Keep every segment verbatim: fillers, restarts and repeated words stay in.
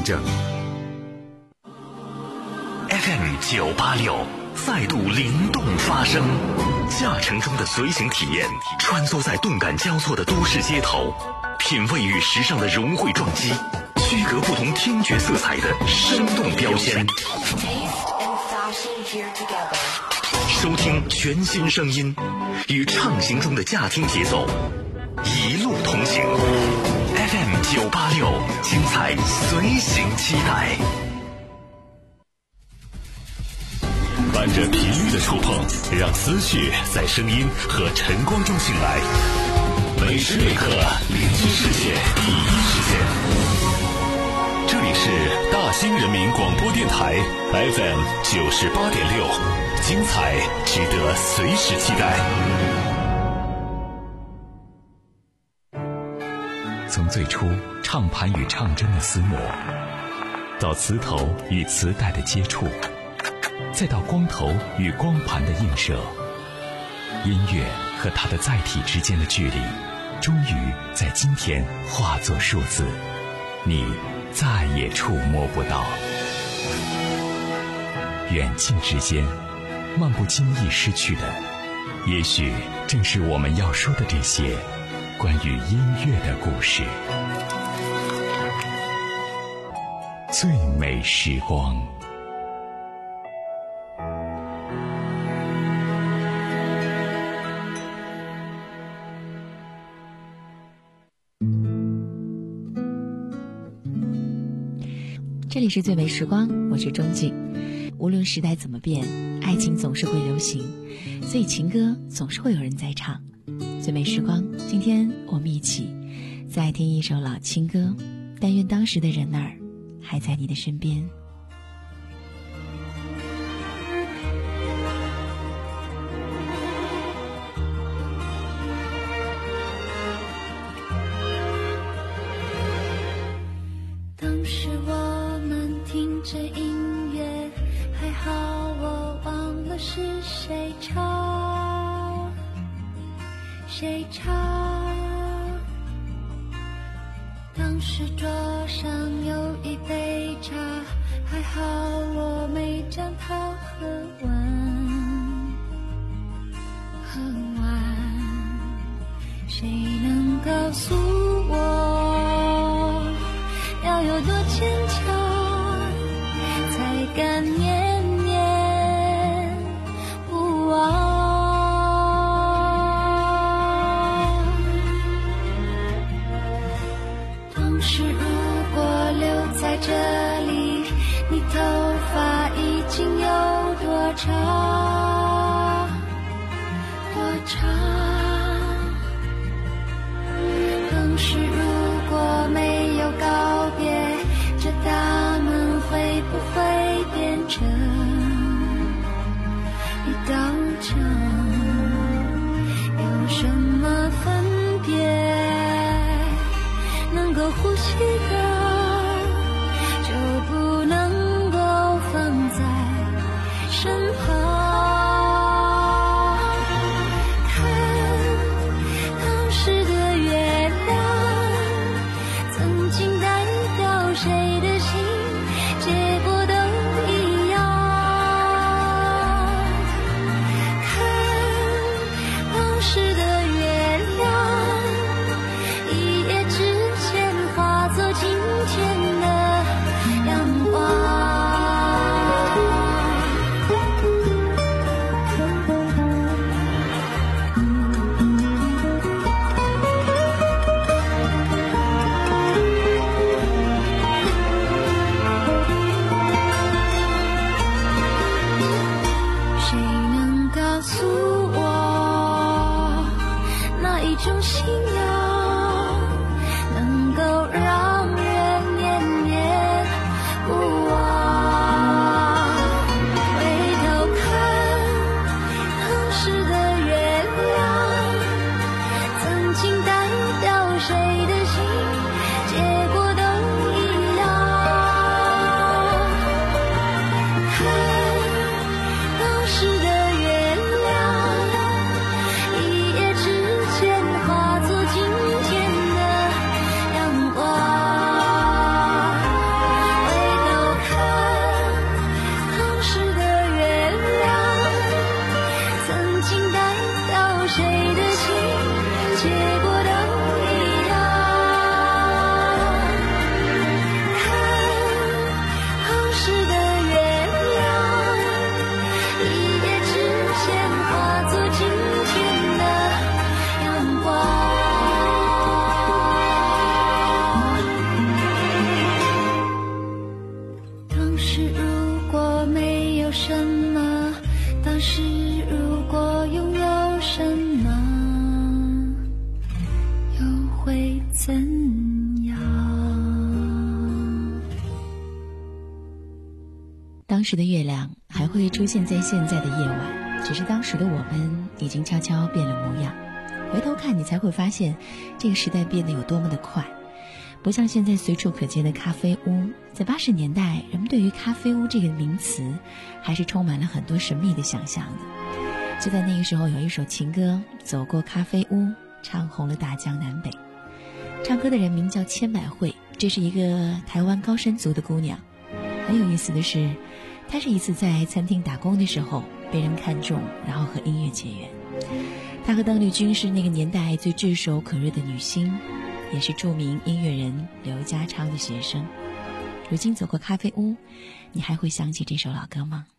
凭证。 F M 九八六再度灵动发声，驾乘中的随行体验，穿梭在动感交错的都市街头，品味与时尚的融汇撞击，区隔不同听觉色彩的生动标签。收听全新声音，与畅行中的驾听节奏，一路同行。F M 九八六，精彩随行期待。伴着频率的触碰，让思绪在声音和晨光中醒来。每时每刻，聆听世界第一时间。这里是大兴人民广播电台 F M 九十八点六，精彩值得随时期待。 从最初唱盘与唱针的厮磨，到磁头与磁带的接触，再到光头与光盘的映射，音乐和它的载体之间的距离，终于在今天化作数字，你再也触摸不到。远近之间，漫不经意失去的，也许正是我们要说的这些关于音乐的故事。最美时光。 这里是最美时光，我是钟静。无论时代怎么变，爱情总是会流行，所以情歌总是会有人在唱。最美时光，今天我们一起再听一首老情歌，但愿当时的人儿还在你的身边。 当时我们听着音乐，还好我忘了是谁唱谁唱。当时桌上有一杯茶，还好我没将它喝完喝完。谁能告诉我要有多坚强，才敢念念不忘。当时如果留在这里，你头发已经有多长多长。当时如果没有告别，这大门会不会变成一道墙？有什么分别能够呼吸的，就不能够放在身旁？ 当时的月亮还会出现在现在的夜晚，只是当时的我们已经悄悄变了模样。回头看，你才会发现这个时代变得有多么的快。不像现在随处可见的咖啡屋，在八十年代，人们对于咖啡屋这个名词还是充满了很多神秘的想象的。就在那个时候，有一首情歌《走过咖啡屋》，唱红了大江南北。唱歌的人名叫千百惠，这是一个台湾高山族的姑娘。很有意思的是，她是一次在餐厅打工的时候被人看中，然后和音乐结缘。她和邓丽君是那个年代最炙手可热的女星，也是著名音乐人刘家昌的学生。如今走过咖啡屋，你还会想起这首老歌吗？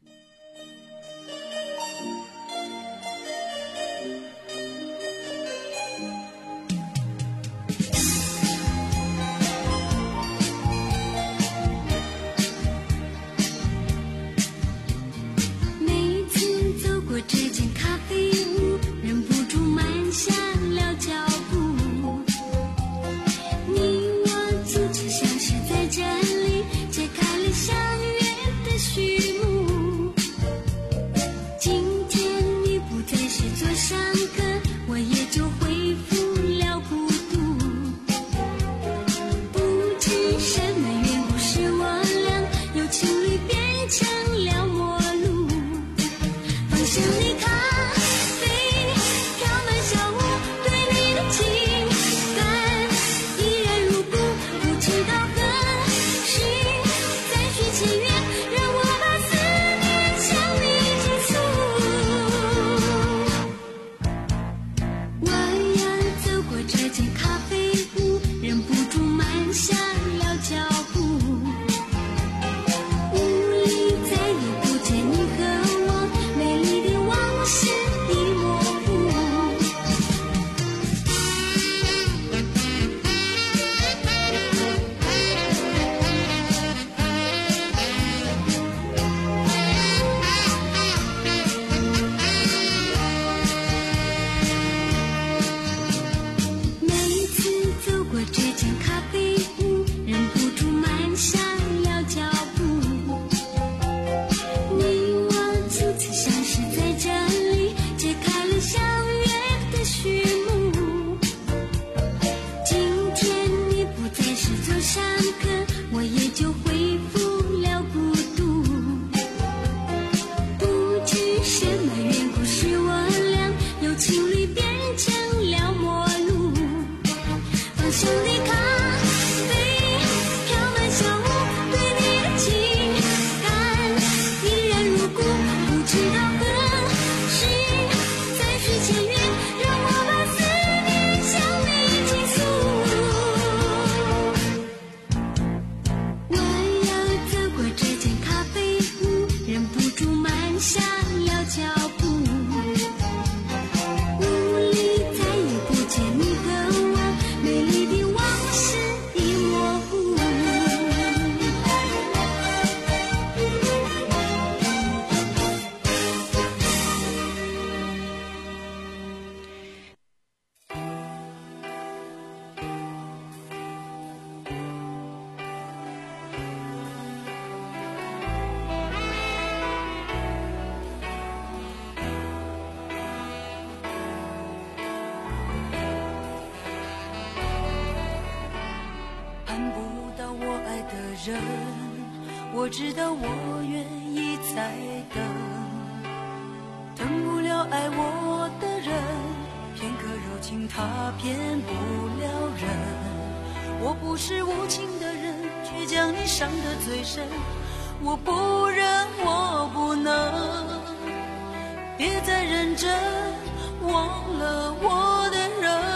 人，我知道我愿意再等，等不了爱我的人，片刻柔情他骗不了人。我不是无情的人，却将你伤得最深。我不忍，我不能，别再认真忘了我的人。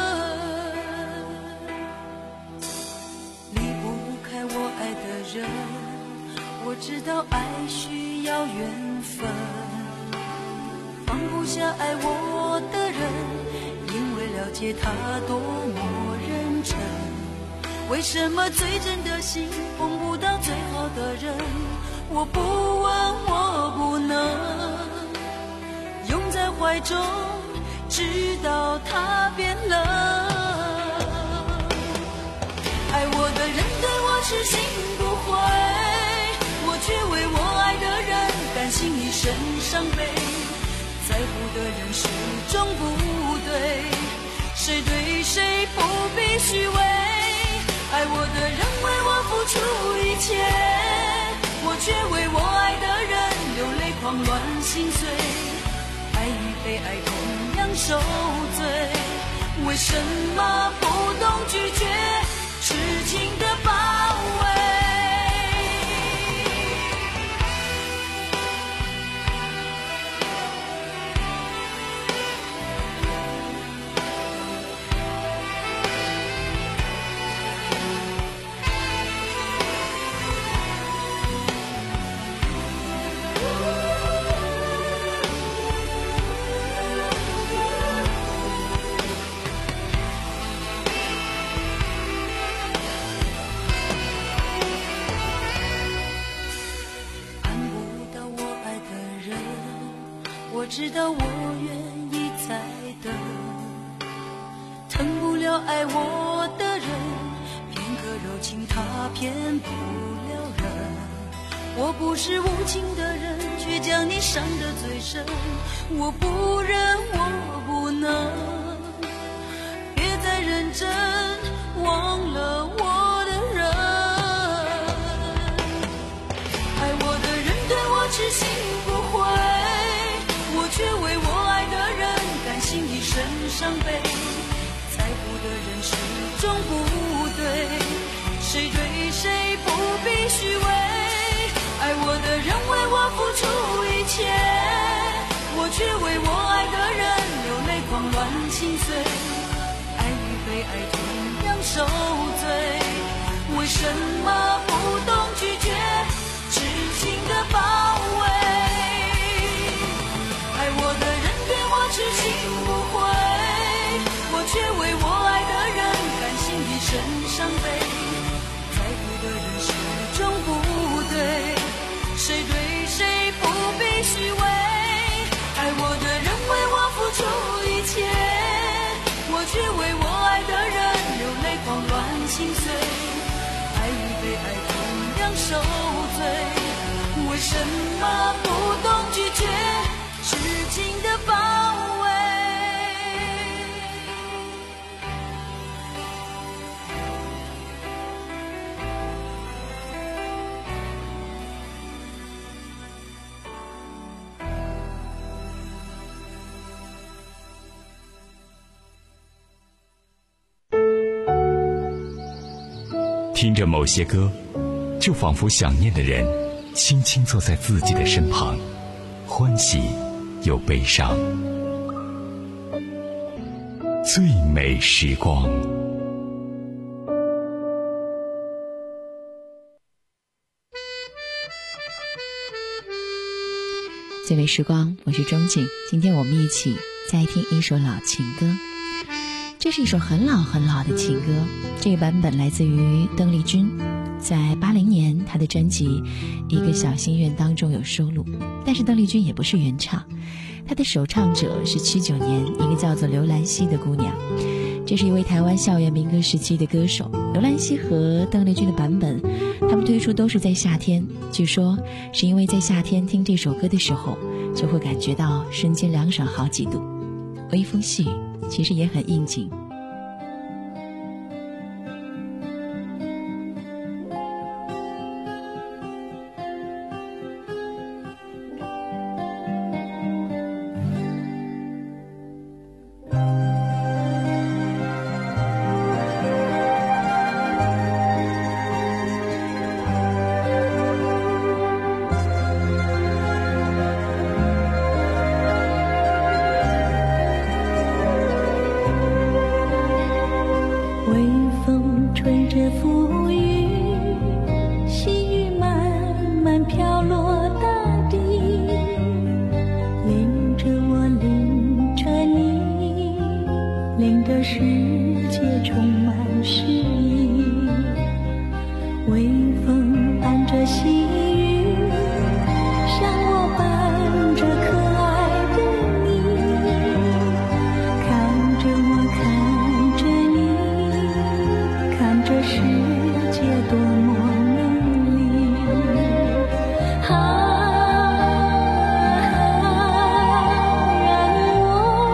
我知道爱需要缘分，放不下爱我的人，因为了解他多么认真。为什么最真的心碰不到最好的人？我不问，我不能拥在怀中，直到他变冷。爱我的人对我痴心不悔，我却为我爱的人始终不对，谁对谁不必虚伪，爱我的人为我付出一切，我却为我爱的人流泪狂乱心碎，爱与被爱同样受罪，为什么不懂拒绝痴情的包围。知道我愿意再等，疼不了爱我的人，片刻柔情他骗不了人。我不是无情的人，却将你伤得最深。我不忍，我不能，别再认真，忘了我的人。爱我的人对我痴心不悔，我却为我爱的人甘心一生伤悲，在乎的人始终不对，谁对谁不必虚伪，爱我的人为我付出一切，我却为我爱的人流泪狂乱心碎，爱与被爱同样受罪，为什么不懂拒绝痴情的包围，我的人对我痴心不悔，我却为我爱的人甘心一生伤悲，在乎的人始终不对，谁对谁不必虚伪，爱我的人为我付出一切，我却为我爱的人流泪狂乱心碎，爱与被爱同样受罪，为什么不懂拒绝痴情的包围。 听着某些歌，就仿佛想念的人轻轻坐在自己的身旁，欢喜又悲伤。最美时光， 最美时光，我是钟景。今天我们一起再听一首老情歌，这是一首很老很老的情歌，这个版本来自于邓丽君，在八零年她的专辑《一个小心愿》当中有收录，但是邓丽君也不是原唱，她的首唱者是七九年一个叫做刘兰希的姑娘，这是一位台湾校园民歌时期的歌手。刘兰希和邓丽君的版本，他们推出都是在夏天，据说是因为在夏天听这首歌的时候，就会感觉到瞬间凉爽好几度，微风细雨其实也很应景。 啊，让我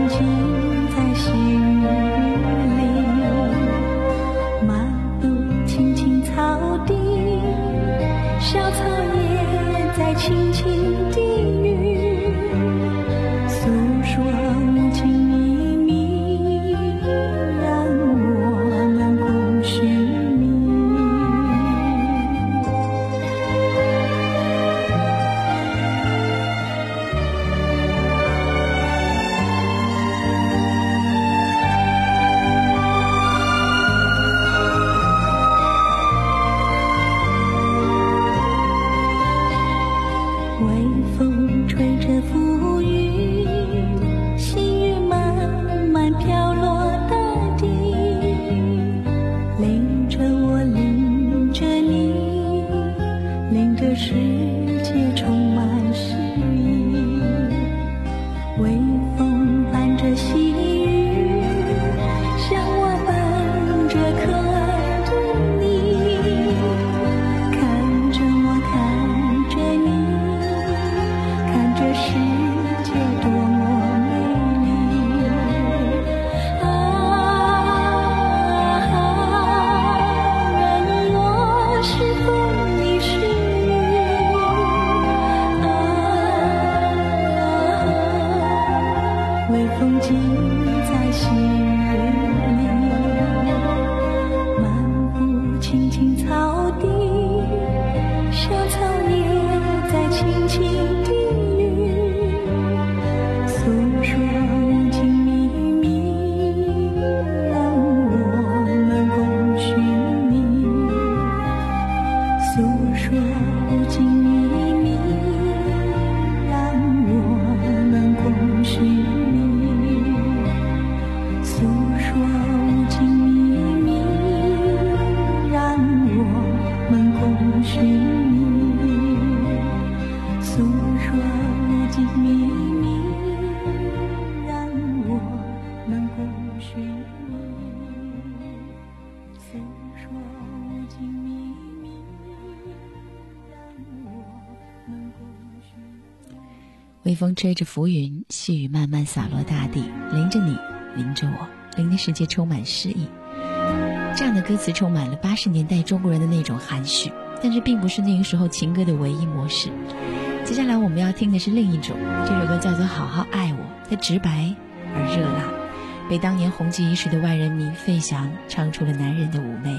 微风吹着浮云，细雨慢慢洒落大地，淋着你，淋着我，淋的世界充满诗意。这样的歌词充满了八十年代中国人的那种含蓄，但是并不是那个时候情歌的唯一模式。接下来我们要听的是另一种，这首歌叫做《好好爱我》，它直白而热辣，被当年红极一时的万人迷费翔唱出了男人的妩媚。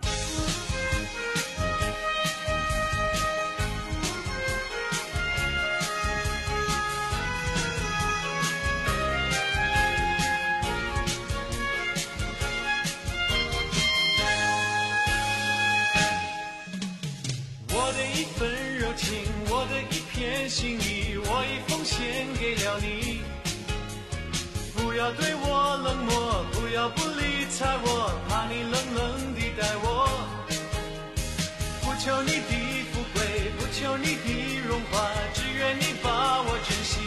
对我冷漠，不要不理睬我，怕你冷冷地待我。不求你的富贵，不求你的荣华，只愿你把我珍惜。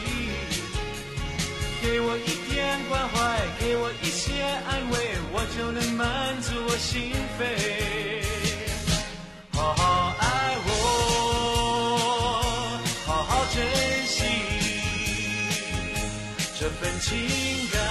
给我一点关怀，给我一些安慰，我就能满足我心扉。好好爱我，好好珍惜这份情感。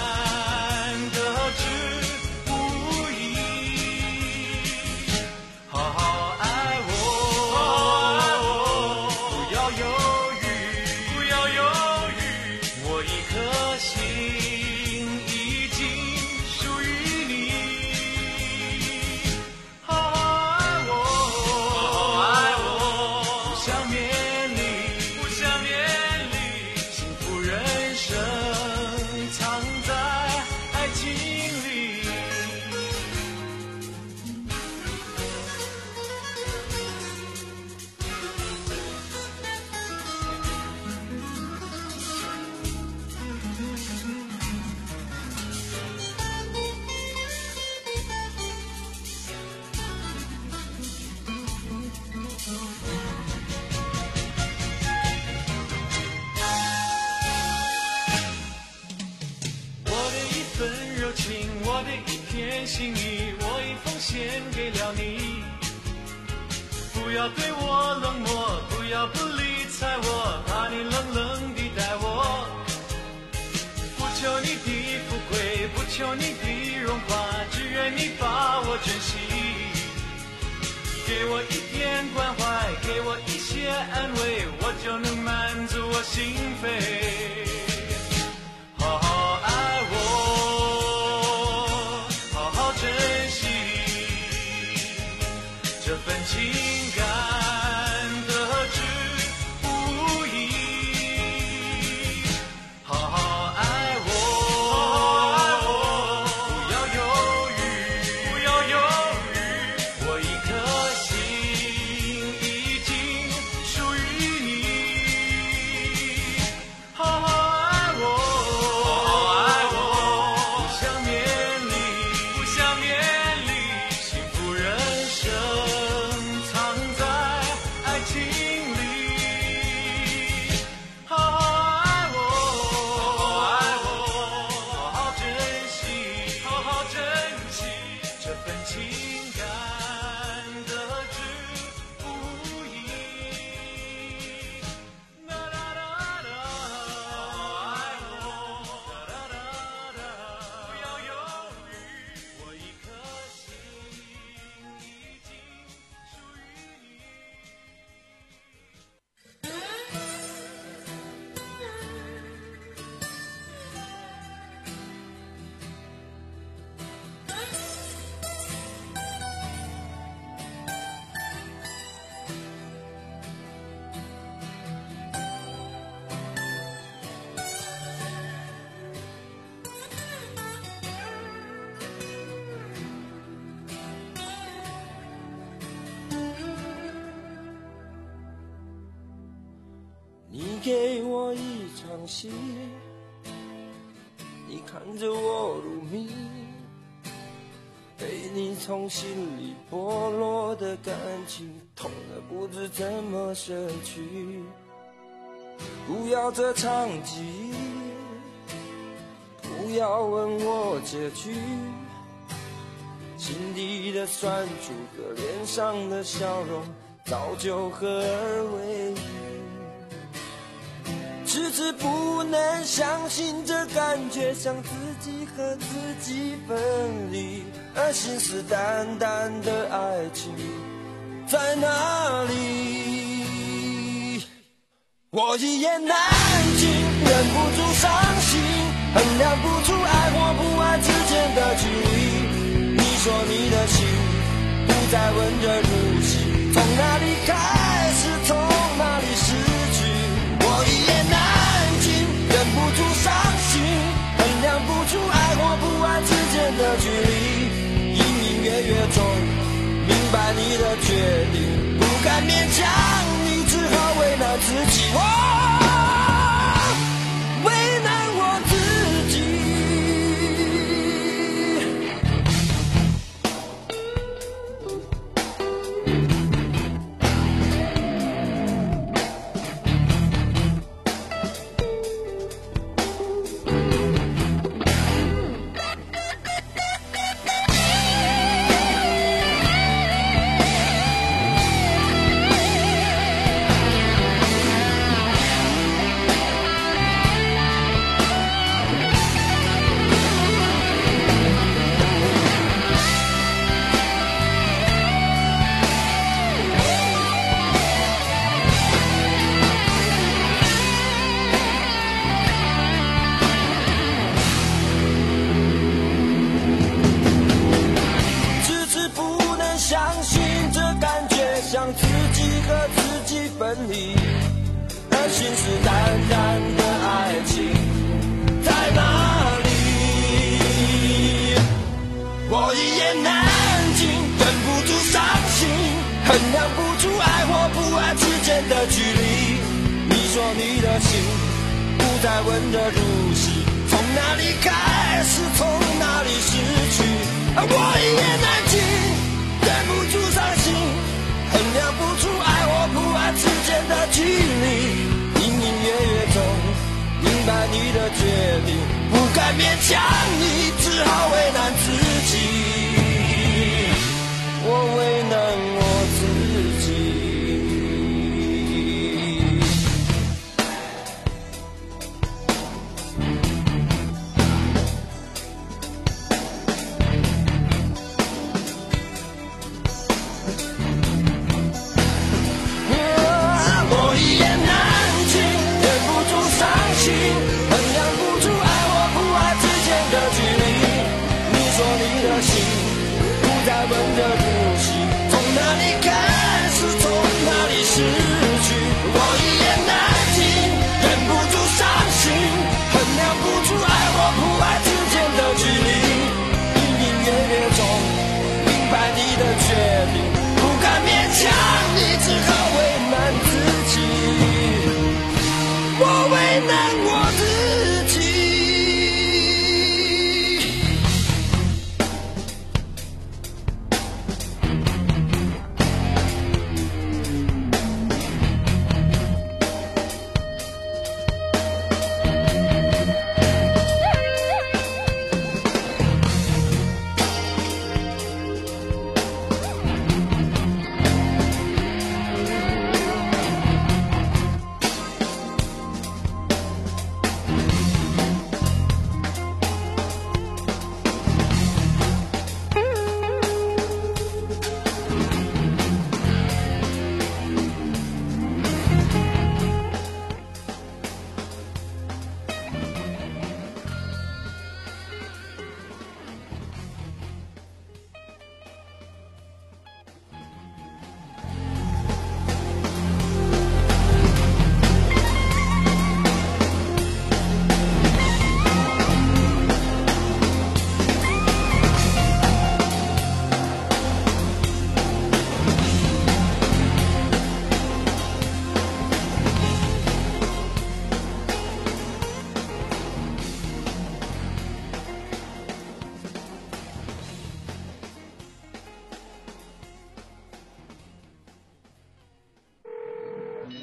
心意，我已奉献给了你。不要对我冷漠，不要不理睬我，怕你冷冷地待我。不求你的求你的融化，只愿你把我珍惜。给我一点关怀，给我一些安慰，我就能满足我心扉。好好爱我，好好珍惜这份情感得之不易。好好爱我，不要犹豫，不要犹豫，我一颗心已经属于你。好好爱我，好好爱我，不想勉励，不想勉励，幸福人生藏在爱情里。好好爱我，好好爱我，好好珍惜，好好珍惜这份情感得之不易。啦啦啦啦，好好爱我，啦啦啦啦，不要犹豫，我一颗心已经属于你。 你给我一场戏，你看着我入迷，被你从心里剥落的感情，痛得不知怎么舍去。不要这场记忆，不要问我结局，心底的酸楚和脸上的笑容早就合而为一。迟迟不能相信这感觉像自己和自己分离，而信誓旦旦的爱情在哪里？我一言难尽，忍不住伤心，衡量不出爱或不爱之间的距离。你说你的心不再温热如昔，从哪里开始，从哪里失去？我一言难尽，忍不住伤心，衡量不出爱或不爱之间的距离。隐隐约约中明白你的决定，不敢勉强你，只好为难自己。我为难我自己。让自己和自己分离，而信誓旦旦的爱情在哪里？我一言难尽，忍不住伤心，衡量不出爱或不爱之间的距离。你说你的心不再温热如昔，从哪里开始，从哪里失去？而我一言难尽，忍不住伤心，衡量不出爱或不爱之间的距离。隐隐约约中明白你的决定，不敢勉强你，只好为难自己。我为难我自己。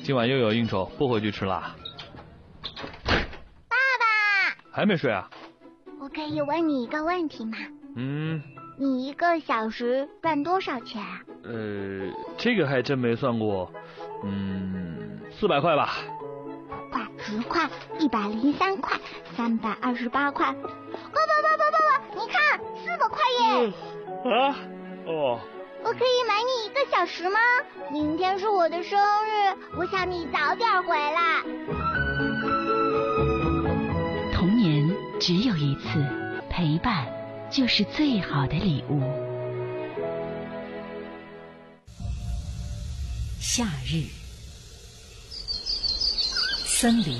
今晚又有应酬，不回去吃啦。 爸爸， 还没睡啊？ 我可以问你一个问题吗？ 嗯。 你一个小时赚多少钱啊？ 呃，这个还真没算过。嗯，四百块吧。 五块、十块、一百零三块、三百二十八块。爸爸爸爸爸爸，你看，四百块耶！ 嗯、啊？哦。 我可以买你一个小时吗？明天是我的生日，我想你早点回来。 童年只有一次，陪伴就是最好的礼物。夏日，森林，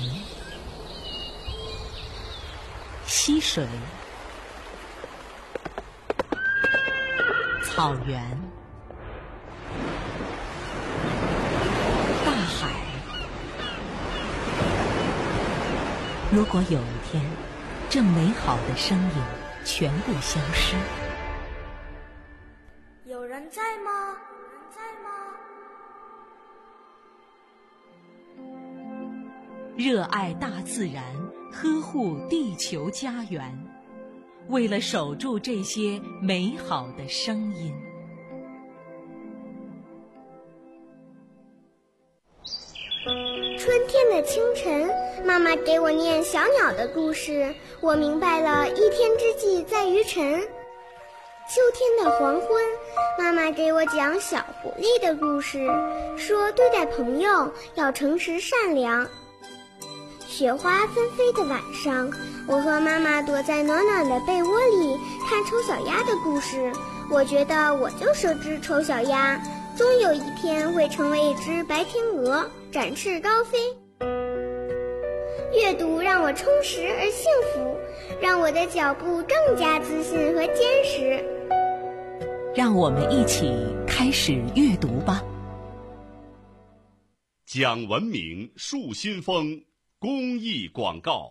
溪水，草原，大海。如果有一天，这美好的声音全部消失， 有人在吗？有人在吗？ 热爱大自然，呵护地球家园，为了守住这些美好的声音。 春天的清晨，妈妈给我念小鸟的故事，我明白了一天之计在于晨。秋天的黄昏，妈妈给我讲小狐狸的故事，说对待朋友要诚实善良。雪花纷飞的晚上，我和妈妈躲在暖暖的被窝里看丑小鸭的故事，我觉得我就是只丑小鸭，终有一天会成为一只白天鹅，展翅高飞。阅读让我充实而幸福，让我的脚步更加自信和坚实。 让我们一起开始阅读吧。 讲文明树新风公益广告。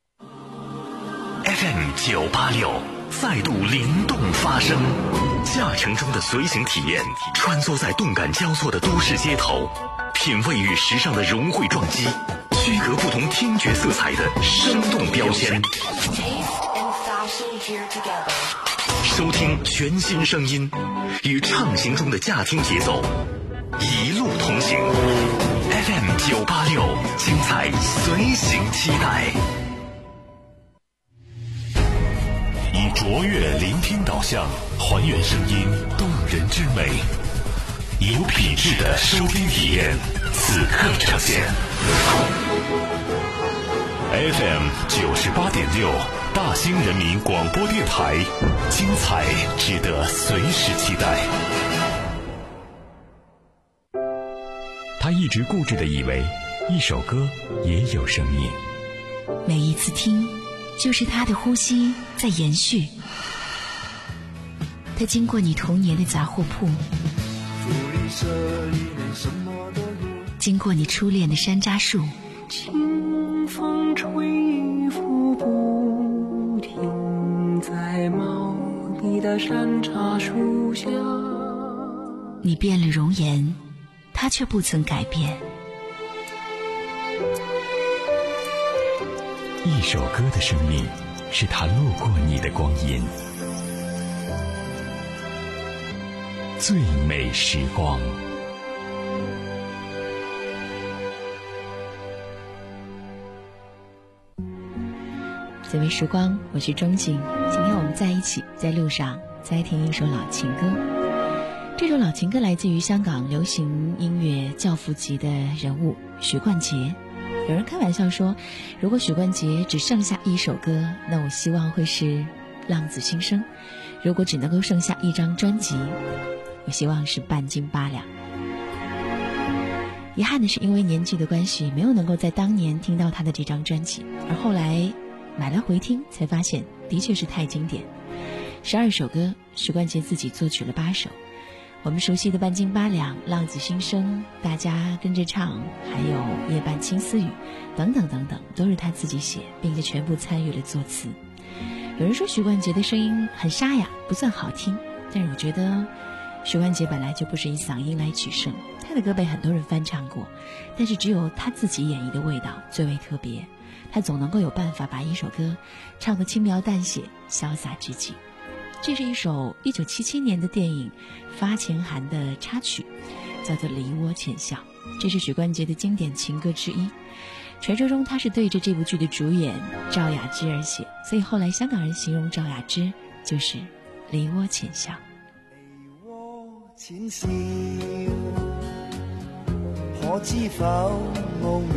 F M 九八六再度灵动发声，驾乘中的随行体验，穿梭在动感交错的都市街头，品味与时尚的融汇撞击，区隔不同听觉色彩的生动标签，收听全新声音，与畅行中的驾听节奏，一路同行。F M 九八六，精彩随行期待。以卓越聆听导向，还原声音动人之美，有品质的收听体验，此刻呈现。F M 九十八点六，大兴人民广播电台，精彩值得随时期待。 他一直固执地以为，一首歌也有生命。 每一次听，就是他的呼吸在延续。他经过你童年的杂货铺，经过你初恋的山楂树， 清风吹拂不停在茂密的山楂树下。 你变了容颜，他却不曾改变。 一首歌的生命，是他路过你的光阴。最美时光。 最美时光，我是钟景。今天我们在一起，在路上再听一首老情歌。这首老情歌来自于香港流行音乐教父级的人物许冠杰。有人开玩笑说，如果许冠杰只剩下一首歌，那我希望会是《浪子心声》；如果只能够剩下一张专辑，我希望是《半斤八两》。遗憾的是，因为年纪的关系，没有能够在当年听到他的这张专辑，而后来买来回听，才发现的确是太经典。十二首歌，许冠杰自己作曲了八首。我们熟悉的《半斤八两》《浪子心声》，大家跟着唱，还有《夜半青丝雨》等等等等，都是他自己写，并且全部参与了作词。有人说许冠杰的声音很沙哑，不算好听，但是我觉得许冠杰本来就不是以嗓音来取胜，他他的歌被很多人翻唱过，但是只有他自己演绎的味道最为特别。他总能够有办法把一首歌唱得轻描淡写，潇洒至极。这是一首一九七七年的电影《发钱寒》的插曲，叫做《梨涡浅笑》，这是许冠杰的经典情歌之一。传说中他是对着这部剧的主演赵雅芝而写，所以后来香港人形容赵雅芝就是梨涡浅笑。 梨渦淺笑，可知否奧妙？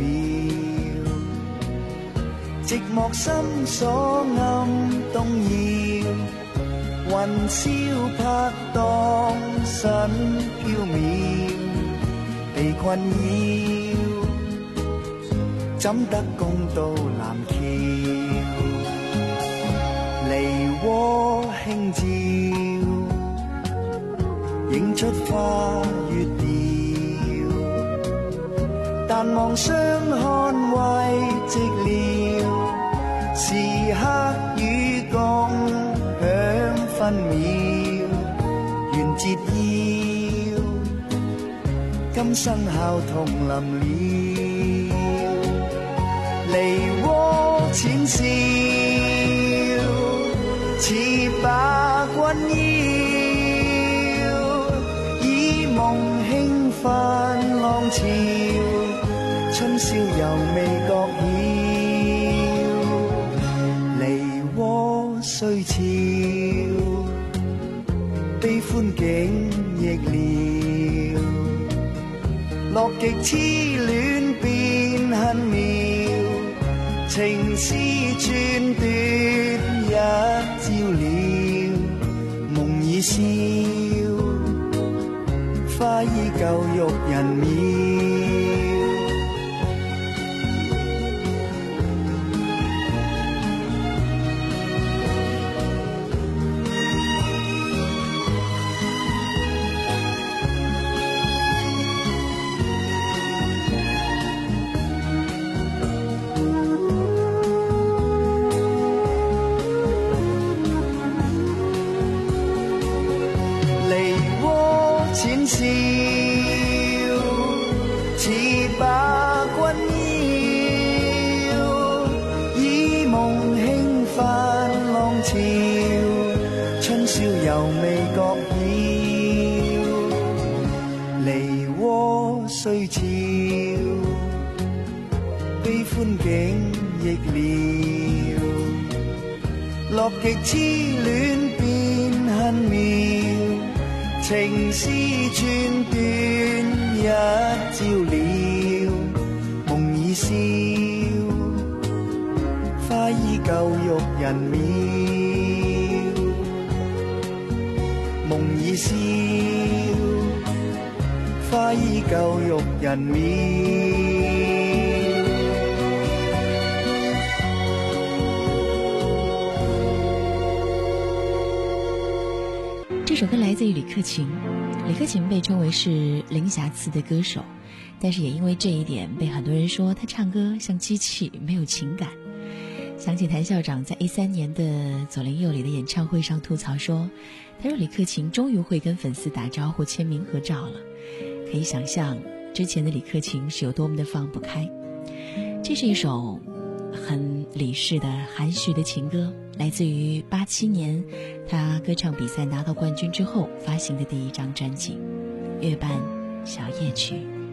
寂寞心所暗動搖，雲霄拍蕩神飄渺，被困擾，怎得公到南橋？梨渦輕照，映出花月調，但望相看為寂寥，時刻與共享分秒，緣折腰，今生效同臨了，梨渦淺笑，似把君邀，以夢輕泛浪潮，春宵猶未覺曉。雖俏，悲歡景亦妙，樂極痴戀變恨妙，情絲寸斷一朝了，夢已消，花依舊欲人渺。笑，似把君邀，以夢輕泛浪潮，春宵猶未覺曉。梨渦雖俏，悲歡景亦妙，樂極痴戀變恨妙，情絲寸斷一朝了，夢已消，花依舊欲人渺，夢已消，花依舊欲人渺。 这首歌来自于李克勤，李克勤被称为是零瑕疵的歌手，但是也因为这一点被很多人说他唱歌像机器，没有情感。想起谭校长在一三年的左邻右里的演唱会上吐槽说，他说李克勤终于会跟粉丝打招呼签名合照了，可以想象之前的李克勤是有多么的放不开。这是一首很理事的含蓄的情歌，来自于八七年他歌唱比赛拿到冠军之后发行的第一张专辑《月半小夜曲》。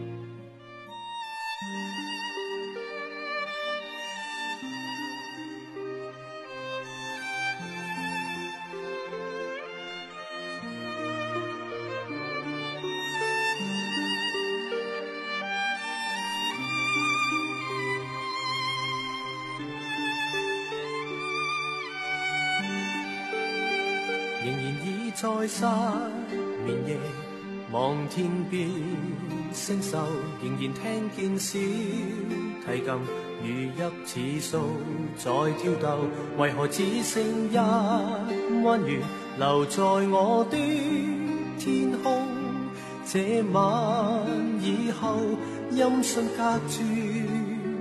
仍然倚在失眠夜，望天邊星宿，仍然聽見小提琴如泣似訴在跳逗，為何只剩一彎月留在我的天空？這晚以後音訊隔絕，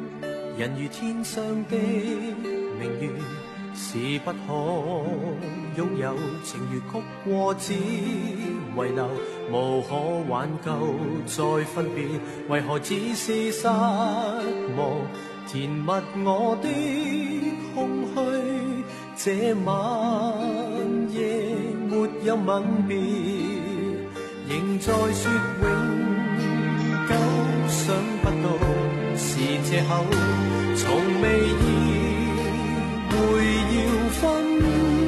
人如天上的明月，是不可拥有，情如曲过只遗留，无可挽救再分别，为何只是失望？填密我的空虚，这晚夜没有吻别，仍在说永久，想不到是借口，从未意会要分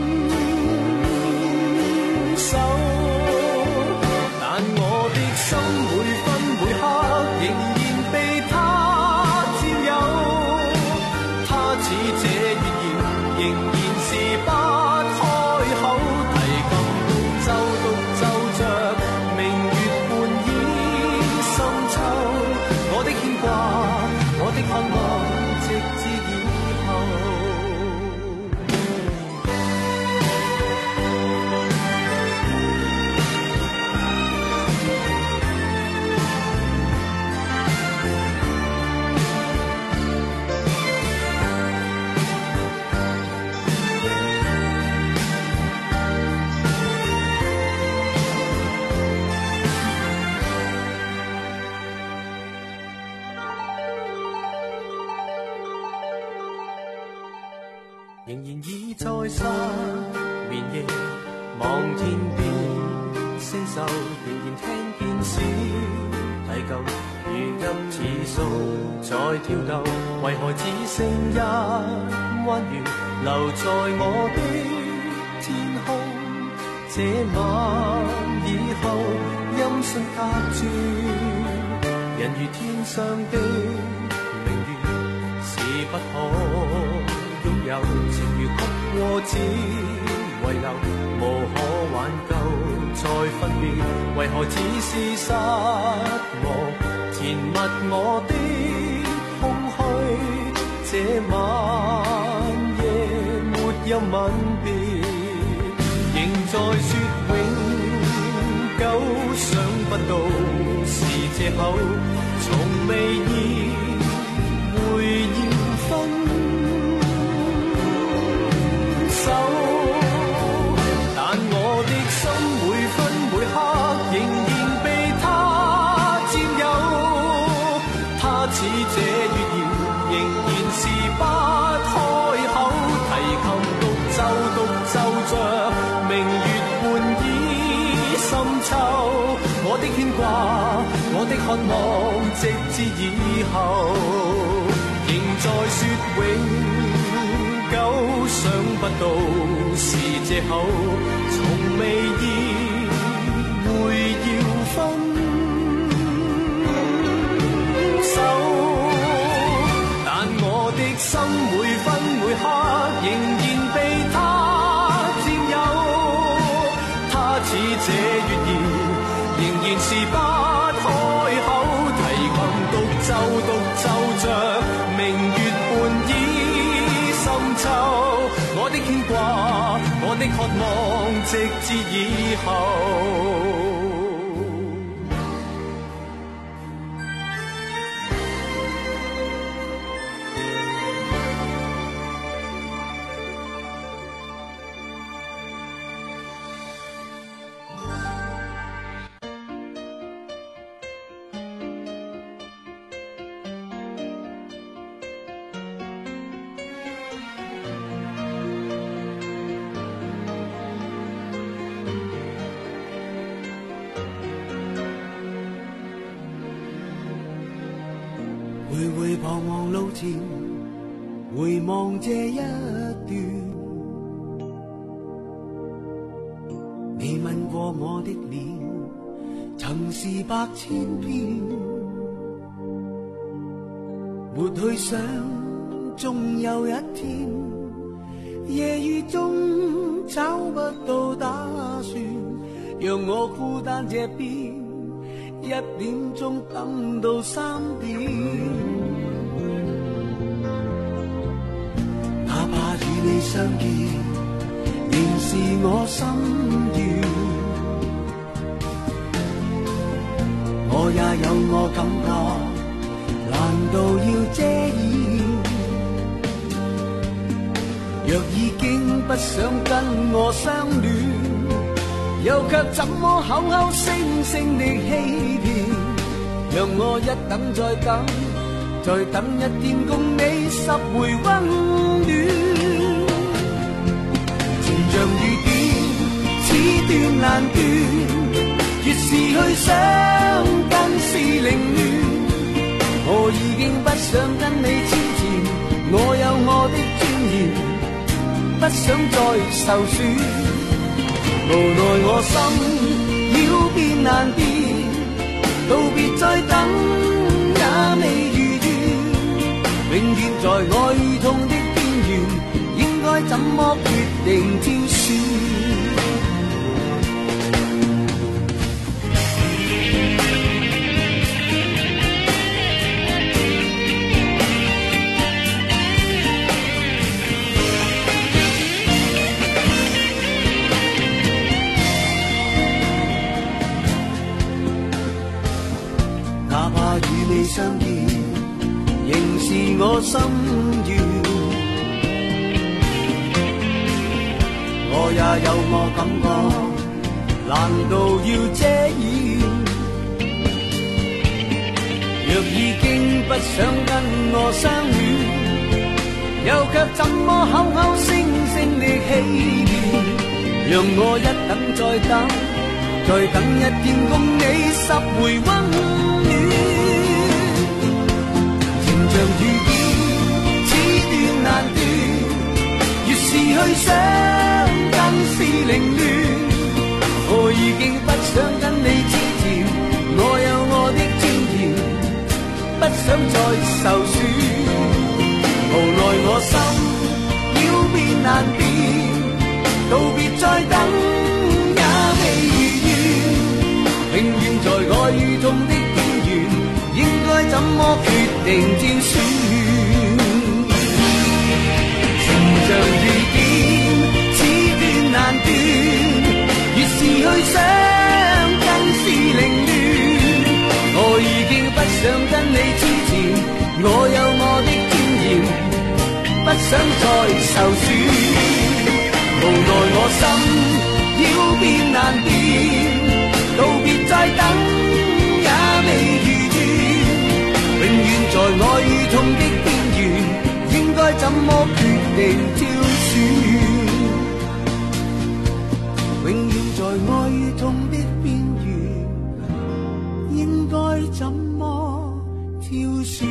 手，但我的心每分每刻仍然被他佔有，他似這月兒仍然是不開口，提琴獨奏獨奏着明月半倚深秋，我的牽掛我的盼望直至以後。仍然倚在失眠夜，望天邊星宿，仍然聽見小提琴，如今似數在跳動，為何只剩一彎月留在我的天空？這晚以後，音訊隔絕，人如天上的明月，是不可擁有，情如曲過只遺留，無可挽救再分別，為何只是失望？填密我的空虛，這晚夜沒有吻別，仍在說永久，想不到是借口，從未意會要分手，但我的心每分每刻仍然被他佔有，他似這月兒仍然是不開口，提琴獨奏獨奏着明月半倚深秋，我的牽掛我的渴望直至以後，仍在說永久，想不到是借口，從未意會要分手，但我的心每分每刻仍然被他佔有，他似這月兒仍然是不開口，提琴獨奏獨奏着明月半倚深秋，我的牽掛我的渴望直至以後。 回回彷徨路前，回望這一段，你吻過我的臉，曾是百千遍，沒去想終有一天，夜雨中找不到打算，讓我孤單這邊一點鐘等到三點，哪怕與你相見，仍是我心願。我也有我感覺，難道要遮掩？ 若已經不想跟我相戀，又卻怎麼口口聲聲地欺騙？讓我一等再等，再等一天共你十回溫暖。情像雨點，此斷難斷，越是去想更是凌亂。我已經不想跟你糾纏，我有我的尊嚴，不想再受損。無奈我心要變難變，道別再等也未如願，永遠在愛痛的邊緣，應該怎麼決定挑選？哪怕與你相見，仍是我心願。我也有我感覺，難道要遮掩？若已經不想跟我相戀，又卻怎麼口口聲聲地欺騙？讓我一等再等，再等一天共你十回溫暖。情像雨點，此斷難斷，越是去想更是凌亂。我已經不想跟你糾纏，我有我的尊嚴，不想再受損。無奈我心要變難變，道別再等也未如願，永遠在愛與痛的邊緣，應該怎麼決定挑選？情像雨點，此斷難斷，越是去想更是凌亂。我已經不想跟你糾纏，我有我的尊嚴，不想再受損。無奈我心要變難變，道別再等也未如願，永遠在愛與痛的邊緣，應該怎麼決定挑選？永遠在愛與痛的邊緣，應該怎麼挑選？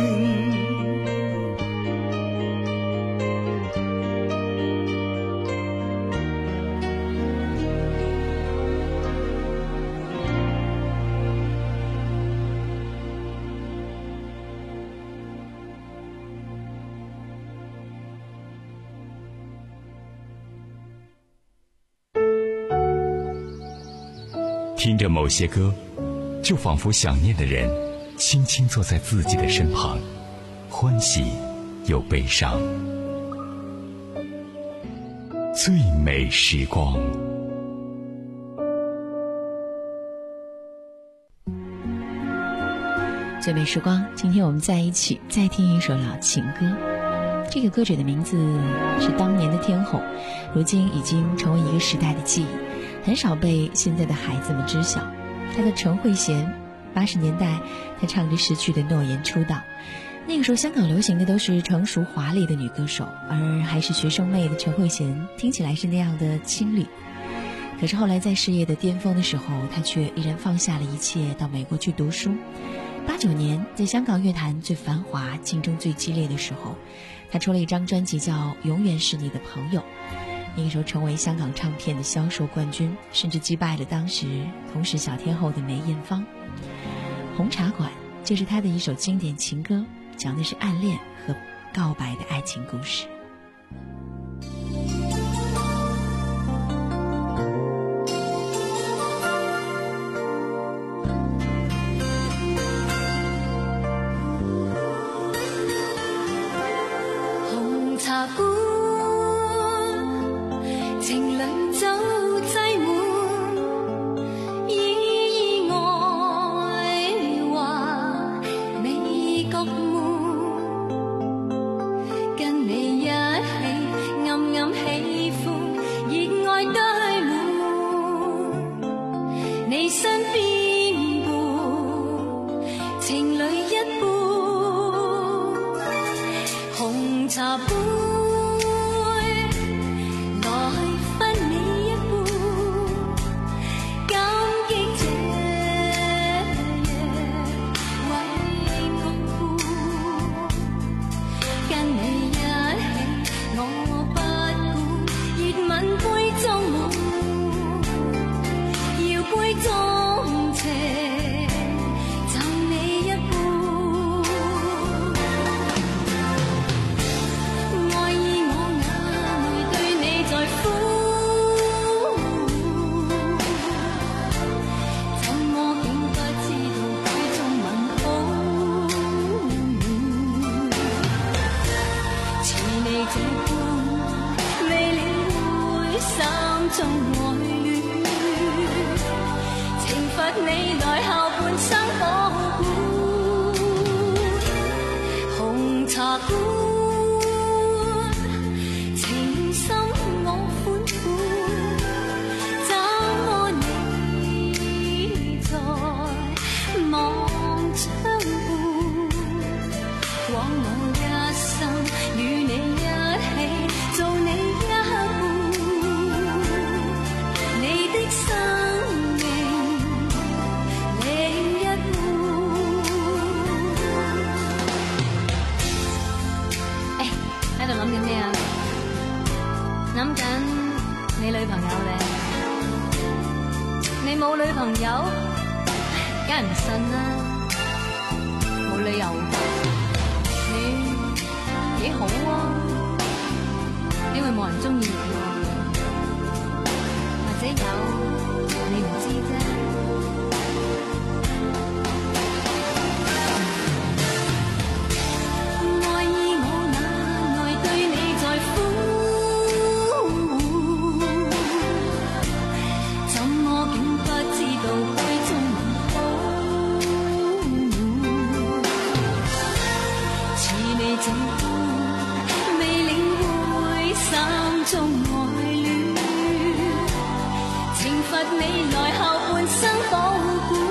听着某些歌，就仿佛想念的人轻轻坐在自己的身旁，欢喜又悲伤。最美时光， 最美时光，今天我们在一起再听一首老情歌。这个歌者的名字是当年的天后，如今已经成为一个时代的记忆，很少被现在的孩子们知晓。她的陈慧娴，八十年代她唱着《失去的诺言》出道。那个时候香港流行的都是成熟华丽的女歌手，而还是学生妹的陈慧娴听起来是那样的清丽。可是后来在事业的巅峰的时候，她却依然放下了一切，到美国去读书。八九年，在香港乐坛最繁华、竞争最激烈的时候，她出了一张专辑叫《永远是你的朋友》。那个时候成为香港唱片的销售冠军，甚至击败了当时同时小天后的梅艳芳。红茶馆就是她的一首经典情歌，讲的是暗恋和告白的爱情故事。 红茶馆情侣酒擠滿，意外話你覺悶，跟你一起中愛戀，懲罰你來後半生保管。紅茶館情深我款款，怎麼你在望窗畔，枉我一生與你一起做你一半，你的生命另一半。誒，喺度諗緊咩啊？諗緊你女朋友咧？你冇女朋友？梗係唔信啦，冇理由㗎。你幾好啊？因為冇人中意你喎，或者有你唔知啫。愛意我那愛對你在乎，怎麼竟不知道居中問好？似你這般未領會心中愛戀，懲罰你來後半生保管。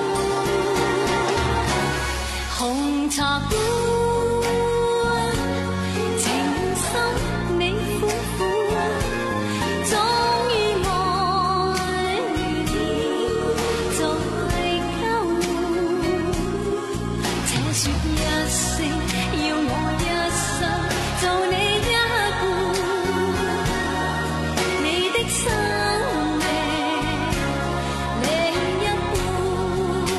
紅茶館情深你款款，終於愛了再交換。且說一聲，要我一生做你一半，你的生命另一半，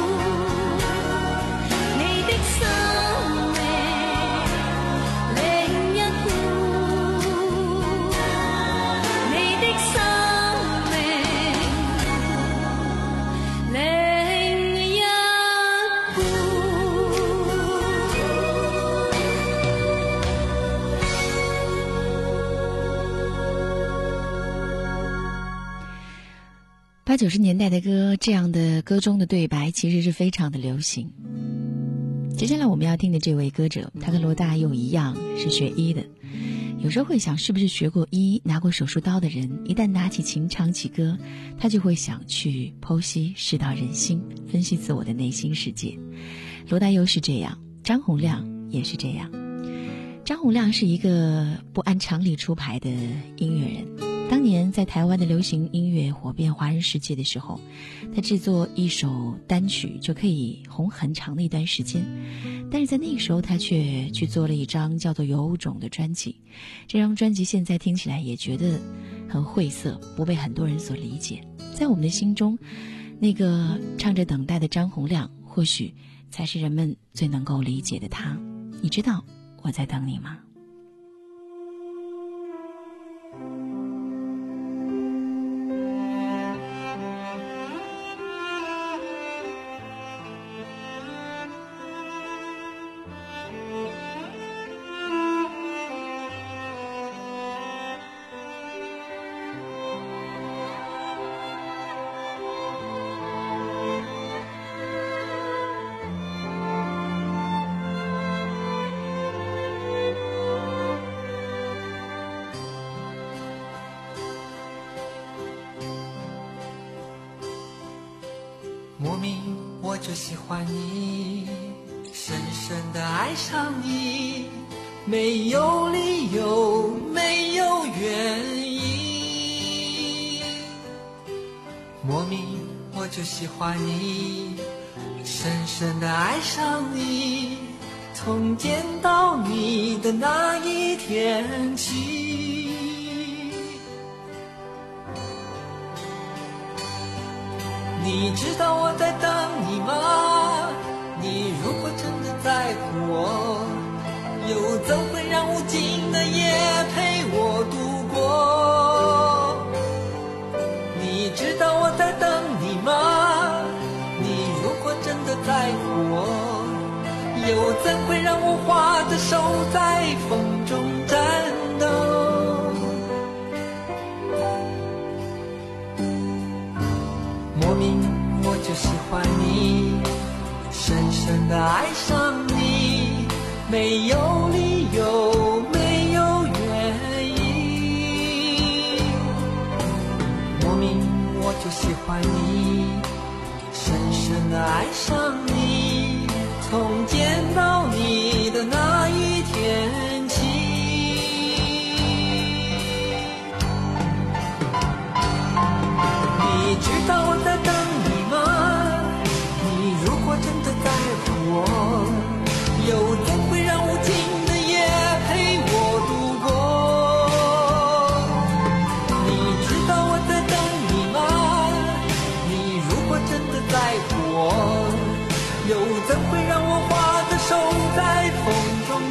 你的生命另一半，你的生命另一半。 八九十年代的歌，这样的歌中的对白其实是非常的流行。接下来我们要听的这位歌者，他跟罗大佑一样是学医的。有时候会想，是不是学过医拿过手术刀的人，一旦拿起琴唱起歌，他就会想去剖析世道人心，分析自我的内心世界。罗大佑是这样，张洪量也是这样。张洪量是一个不按常理出牌的音乐人，当年在台湾的流行音乐火遍华人世界的时候，他制作一首单曲就可以红很长的一段时间，但是在那个时候他却去做了一张叫做《有种》的专辑。这张专辑现在听起来也觉得很晦涩，不被很多人所理解。在我们的心中，那个唱着等待的张洪量，或许才是人们最能够理解的他。你知道我在等你吗？ 莫名我就喜欢你，深深地爱上你，没有理由，没有原因。莫名我就喜欢你，深深地爱上你，从见到你的那一天起。你知道我在等你吗？你如果真的在乎我，又怎会让无尽的夜陪我度过？你知道我在等你吗？你如果真的在乎我，又怎会让我画着手在风中颤抖？ 的爱上你，没有理由，没有原因，莫名我就喜欢你，深深的爱上你，从见到你的那一天起。你知道我在等你吗？你如果真的在乎我，又怎会让无尽的夜陪我度过？你知道我在等你吗？你如果真的在乎我，又怎会让我花的手在风中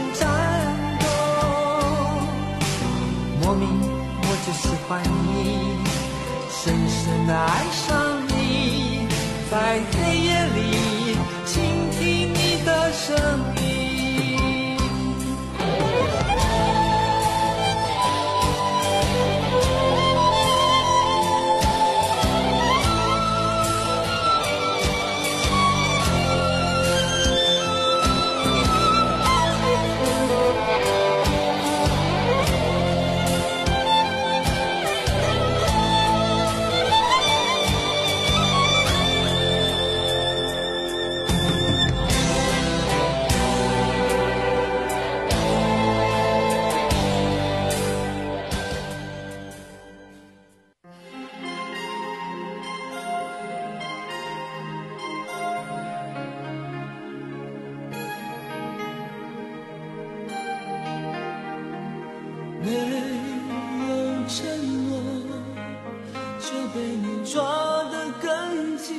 颤抖？莫名我就喜欢你，深深的爱上你，在黑夜里倾听你的声音。 没有承诺，却被你抓得更紧。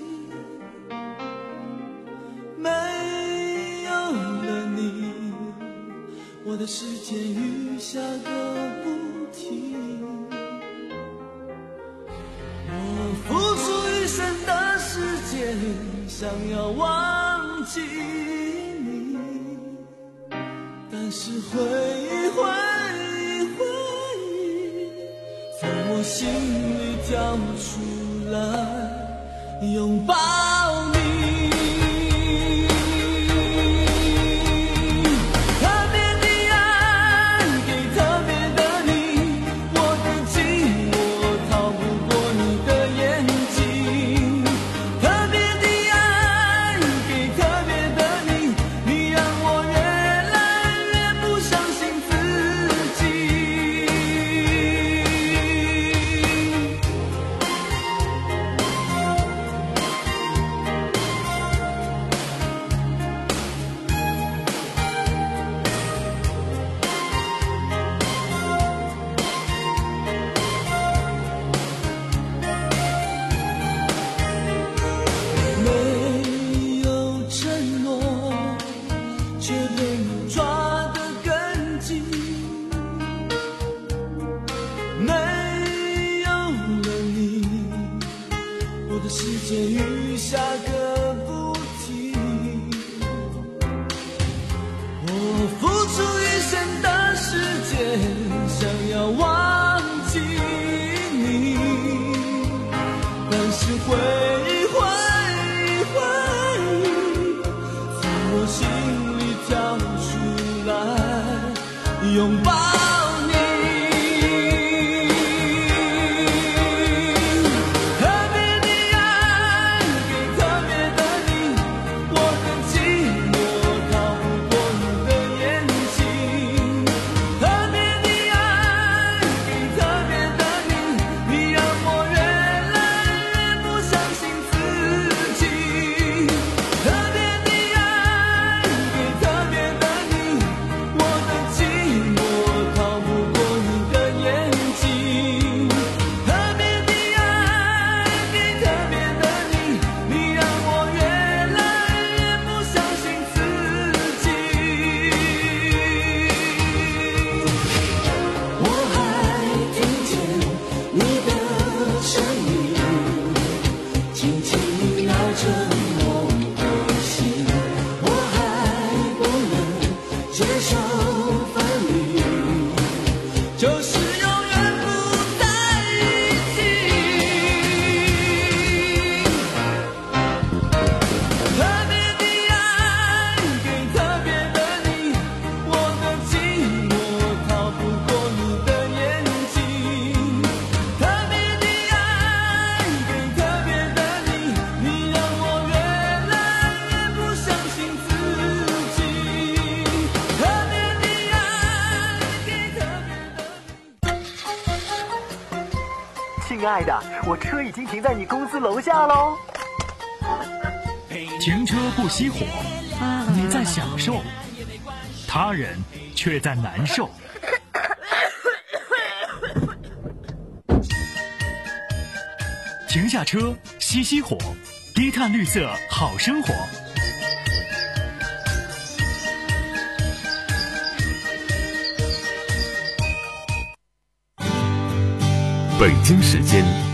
没有了你，我的世界雨下个不停。我付出一生的时间，想要忘记你，但是回忆回忆回忆从我心里跳出来，拥抱你。特别的爱给特别的你，我的寂寞逃不过你的眼睛。特别的爱给特别的你，你让我越来越不相信自己。没有承诺，却被你抓得更紧。没有了你，我的世界雨下个不停。我付出一生的时间，想要忘记你，但是回忆回忆回忆从我心里跳出来，拥抱你。特别的爱给特别的你，我的寂寞逃不过你的眼睛。特别的爱给特别的你，你让我越来越不相亲爱的，我车已经停在你公司楼下喽。 停车不熄火，你在享受，他人却在难受。停下车，熄熄火，低碳绿色好生活。 北京时间